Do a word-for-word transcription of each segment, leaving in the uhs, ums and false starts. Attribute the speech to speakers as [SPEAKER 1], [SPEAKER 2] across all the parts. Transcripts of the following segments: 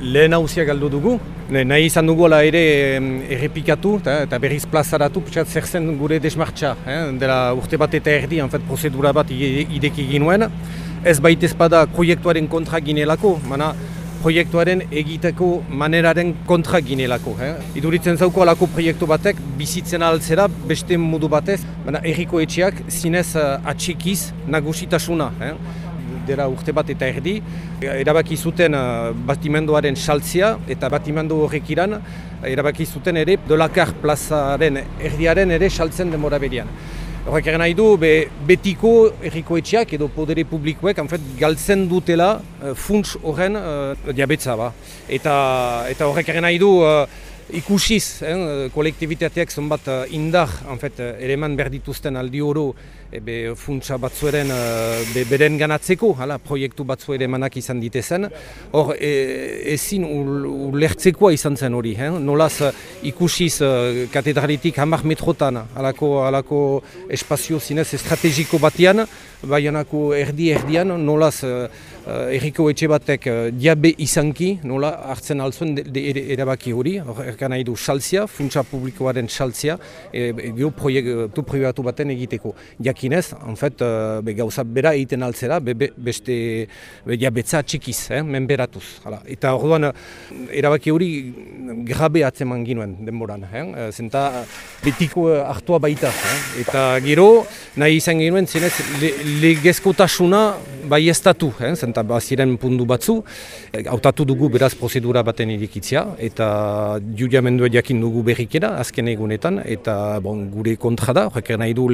[SPEAKER 1] lehen hausia galdu dugu. Nahi izan dugu ala ere errepikatu eta, eta berriz plazaratu pixat zer zen gure desmartxa. Eh? Dela urte bat eta erdi, en fet, prozedura bat ideki ginuen. Ez baitez bada proiektuaren kontra ginelako, mana proiektuaren egiteko maneraren kontra ginelako. Eh? Iduritzen zauko alako proiektu batek bizitzen altzera beste modu batez, mana erriko etxeak zinez uh, atxikiz nagusitasuna. Eh? Dela urte bat eta erdi, erabaki zuten uh, batimenduaren saltzea eta batimendu horrek iran erabaki zuten ere Dolakar plazaren erdiaren ere saltzen demora berian. Horrek eren nahi du, be, betiko erriko etxeak edo podere publikoek en fet, galtzen dutela uh, funts horren uh, diabetza. Ba. Eta, eta horrek eren nahi du uh, ikusiz, eh, kolektibitateak zonbat uh, indar en fet, ereman berdituzten aldi oro ebe, funtsa batzueren uh, be, beren ganatzeko, hala, proiektu batzu ere emanak izan ditezen. Hor, e, ezin ulertzekoa izan zen hori, eh? Nolaz uh, ikusiz uh, katedralitik hamar metrotan, halako, halako espazio zinez estrategiko batean, baianako erdi-erdian, nolaz uh, erriko etxe batek uh, diabe izanki, nola hartzen alzuen erabaki hori, erkan nahi du saltzia, funtsa publikoaren saltzia, e, gero proiektu pribatu baten egiteko. Jakinez, en fet, uh, be, gauza bera egiten altzera, be, be, beste be, diabetza txikiz, eh, menberatuz. Hala. Eta orduan, erabaki hori grabe atzeman ginuen denboran, eh? Zenta betiko hartua baita. Eh? Eta gero, nahi izan ginuen, zinez, le, legezkotasuna baiestatu, eh? Zenta baziren pundu batzu, hautatu dugu beraz prozedura baten irikitzia, eta judiamendua jakin dugu berrikera, azken egunetan, eta bon, gure kontra da, horrek nahi du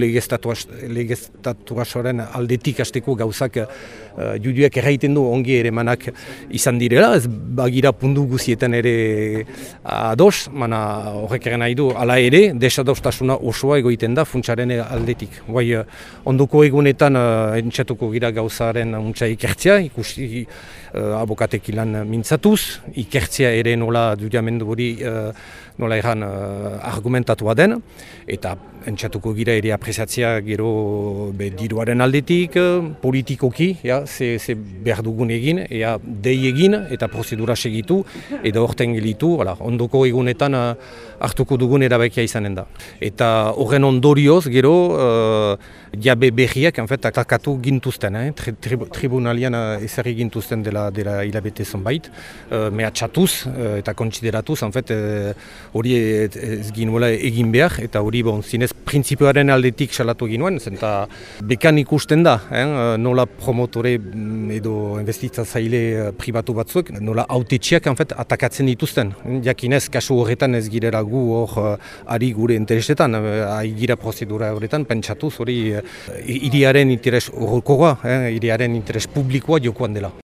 [SPEAKER 1] legeztatuasoren aldetik hasteko gauzak uh, judiak erraiten du ongi ere manak izan direla, ez bagira pundu guzietan ere ados, mana horrek nahi du, ala ere, desadostasuna osoa egoiten da funtsaren aldetik. Guai, uh, ondoko egunetan uh, entxatuko gira gauzaren untsa ikertzea, ikusi uh, abokatek ilan mintzatuz, ikertzea ere nola judiamendu hori uh, nola erran uh, argumentatua den, eta entxatuko gira ere apresatzea gero be, diruaren aldetik, politikoki, ja, ze, ze behar dugun egin, ea dei egin eta prozedura segitu, eta horten gelitu, voilà, ondoko egunetan uh, hartuko dugun erabakia izanen da. Eta horren ondorioz gero uh, diabe berriak en fet, atakatu gintuzten, eh? Tri, tri, tribunalian uh, ezarri gintuzten dela, dela hilabete zonbait, uh, mehatxatuz uh, eta kontsideratuz, en fet, hori uh, ez ginuela egin behar, eta hori bon, zinez printzipioaren aldetik salatu ginuen, zenta bekan ikusten da, eh? Nola promotore edo investitzaile pribatu batzuek, nola autetxeak en fet, atakatzen dituzten. Jakinez, kasu horretan ez girela gu hor ari gure interesetan, ari gira prozedura horretan, pentsatuz hori hiriaren interes horrekoa, hiriaren interes publikoa jokoan dela.